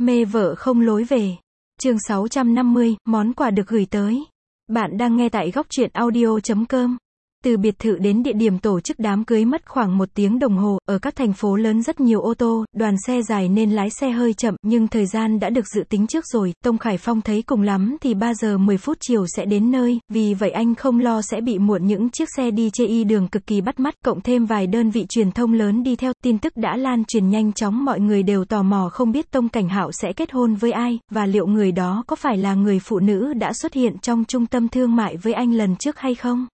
Mê vợ không lối về. Chương 650, món quà được gửi tới. Bạn đang nghe tại góc truyện audio.com. Từ biệt thự đến địa điểm tổ chức đám cưới mất khoảng 1 tiếng đồng hồ, ở các thành phố lớn rất nhiều ô tô, đoàn xe dài nên lái xe hơi chậm, nhưng thời gian đã được dự tính trước rồi. Tông Khải Phong thấy cùng lắm thì 3 giờ 10 phút chiều sẽ đến nơi, vì vậy anh không lo sẽ bị muộn những chiếc xe đi chê đường cực kỳ bắt mắt, cộng thêm vài đơn vị truyền thông lớn đi theo, tin tức đã lan truyền nhanh chóng, mọi người đều tò mò không biết Tông Cảnh Hạo sẽ kết hôn với ai, và liệu người đó có phải là người phụ nữ đã xuất hiện trong trung tâm thương mại với anh lần trước hay không?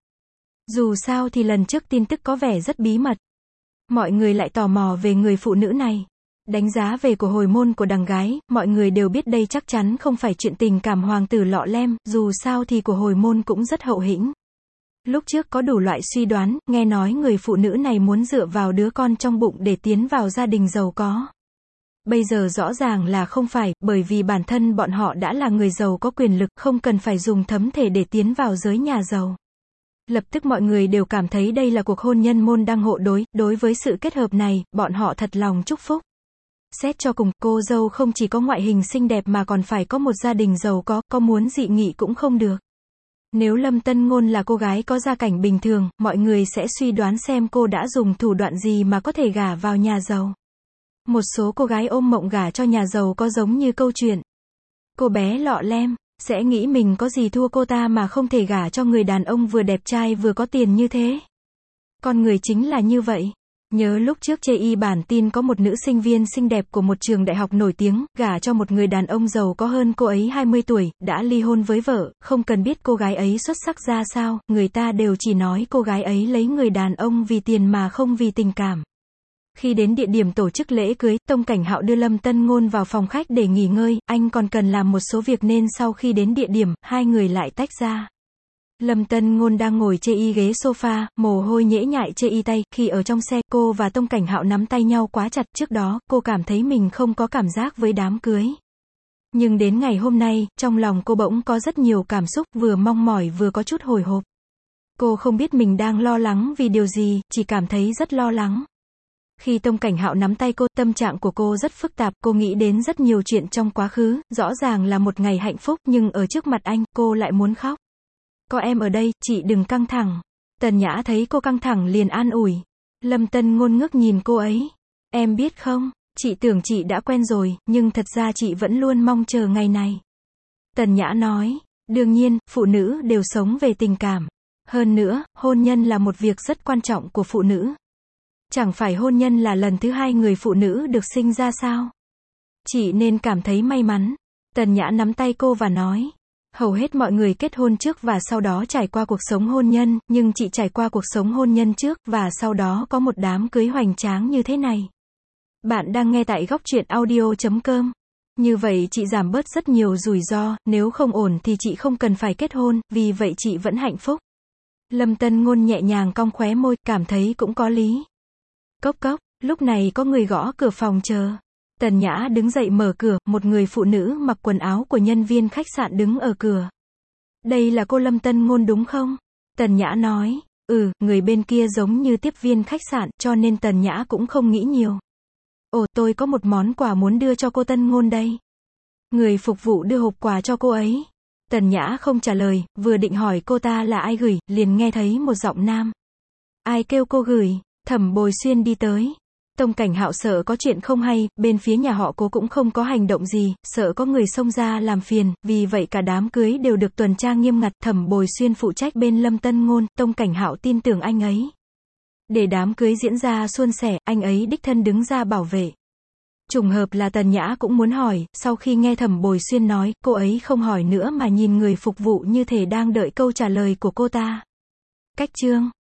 Dù sao thì lần trước tin tức có vẻ rất bí mật. Mọi người lại tò mò về người phụ nữ này. Đánh giá về của hồi môn của đằng gái, mọi người đều biết đây chắc chắn không phải chuyện tình cảm hoàng tử lọ lem, dù sao thì của hồi môn cũng rất hậu hĩnh. Lúc trước có đủ loại suy đoán, nghe nói người phụ nữ này muốn dựa vào đứa con trong bụng để tiến vào gia đình giàu có. Bây giờ rõ ràng là không phải, bởi vì bản thân bọn họ đã là người giàu có quyền lực, không cần phải dùng thấm thể để tiến vào giới nhà giàu. Lập tức mọi người đều cảm thấy đây là cuộc hôn nhân môn đăng hộ đối, đối với sự kết hợp này, bọn họ thật lòng chúc phúc. Xét cho cùng, cô dâu không chỉ có ngoại hình xinh đẹp mà còn phải có một gia đình giàu có muốn dị nghị cũng không được. Nếu Lâm Tân Ngôn là cô gái có gia cảnh bình thường, mọi người sẽ suy đoán xem cô đã dùng thủ đoạn gì mà có thể gả vào nhà giàu. Một số cô gái ôm mộng gả cho nhà giàu có giống như câu chuyện cô bé lọ lem, sẽ nghĩ mình có gì thua cô ta mà không thể gả cho người đàn ông vừa đẹp trai vừa có tiền như thế. Con người chính là như vậy. Nhớ lúc trước chê bản tin có một nữ sinh viên xinh đẹp của một trường đại học nổi tiếng, gả cho một người đàn ông giàu có hơn cô ấy 20 tuổi, đã ly hôn với vợ, không cần biết cô gái ấy xuất sắc ra sao, người ta đều chỉ nói cô gái ấy lấy người đàn ông vì tiền mà không vì tình cảm. Khi đến địa điểm tổ chức lễ cưới, Tông Cảnh Hạo đưa Lâm Tân Ngôn vào phòng khách để nghỉ ngơi, anh còn cần làm một số việc nên sau khi đến địa điểm, hai người lại tách ra. Lâm Tân Ngôn đang ngồi chê ghế sofa, mồ hôi nhễ nhại chê tay, khi ở trong xe, cô và Tông Cảnh Hạo nắm tay nhau quá chặt, trước đó, cô cảm thấy mình không có cảm giác với đám cưới. Nhưng đến ngày hôm nay, trong lòng cô bỗng có rất nhiều cảm xúc, vừa mong mỏi vừa có chút hồi hộp. Cô không biết mình đang lo lắng vì điều gì, chỉ cảm thấy rất lo lắng. Khi Tông Cảnh Hạo nắm tay cô, tâm trạng của cô rất phức tạp, cô nghĩ đến rất nhiều chuyện trong quá khứ, rõ ràng là một ngày hạnh phúc, nhưng ở trước mặt anh, cô lại muốn khóc. Có em ở đây, chị đừng căng thẳng. Tần Nhã thấy cô căng thẳng liền an ủi. Lâm Tân Ngôn ngước nhìn cô ấy. Em biết không, chị tưởng chị đã quen rồi, nhưng thật ra chị vẫn luôn mong chờ ngày này. Tần Nhã nói, đương nhiên, phụ nữ đều sống về tình cảm. Hơn nữa, hôn nhân là một việc rất quan trọng của phụ nữ. Chẳng phải hôn nhân là lần thứ 2 người phụ nữ được sinh ra sao? Chị nên cảm thấy may mắn. Tần Nhã nắm tay cô và nói. Hầu hết mọi người kết hôn trước và sau đó trải qua cuộc sống hôn nhân, nhưng chị trải qua cuộc sống hôn nhân trước và sau đó có một đám cưới hoành tráng như thế này. Bạn đang nghe tại góc truyện audio.com. Như vậy chị giảm bớt rất nhiều rủi ro, nếu không ổn thì chị không cần phải kết hôn, vì vậy chị vẫn hạnh phúc. Lâm Tân Ngôn nhẹ nhàng cong khóe môi, cảm thấy cũng có lý. Cốc cốc, lúc này có người gõ cửa phòng chờ. Tần Nhã đứng dậy mở cửa, một người phụ nữ mặc quần áo của nhân viên khách sạn đứng ở cửa. Đây là cô Lâm Tân Ngôn đúng không? Tần Nhã nói, người bên kia giống như tiếp viên khách sạn, cho nên Tần Nhã cũng không nghĩ nhiều. Ồ, tôi có một món quà muốn đưa cho cô Tân Ngôn đây. Người phục vụ đưa hộp quà cho cô ấy. Tần Nhã không trả lời, vừa định hỏi cô ta là ai gửi, liền nghe thấy một giọng nam. Ai kêu cô gửi? Thẩm Bồi Xuyên đi tới. Tông Cảnh Hạo sợ có chuyện không hay, bên phía nhà họ Cố cũng không có hành động gì, sợ có người xông ra làm phiền, vì vậy cả đám cưới đều được tuần tra nghiêm ngặt. Thẩm Bồi Xuyên phụ trách bên Lâm Tân Ngôn, Tông Cảnh Hạo tin tưởng anh ấy. Để đám cưới diễn ra suôn sẻ, anh ấy đích thân đứng ra bảo vệ. Trùng hợp là Tần Nhã cũng muốn hỏi, sau khi nghe Thẩm Bồi Xuyên nói, cô ấy không hỏi nữa mà nhìn người phục vụ như thể đang đợi câu trả lời của cô ta. Cách chương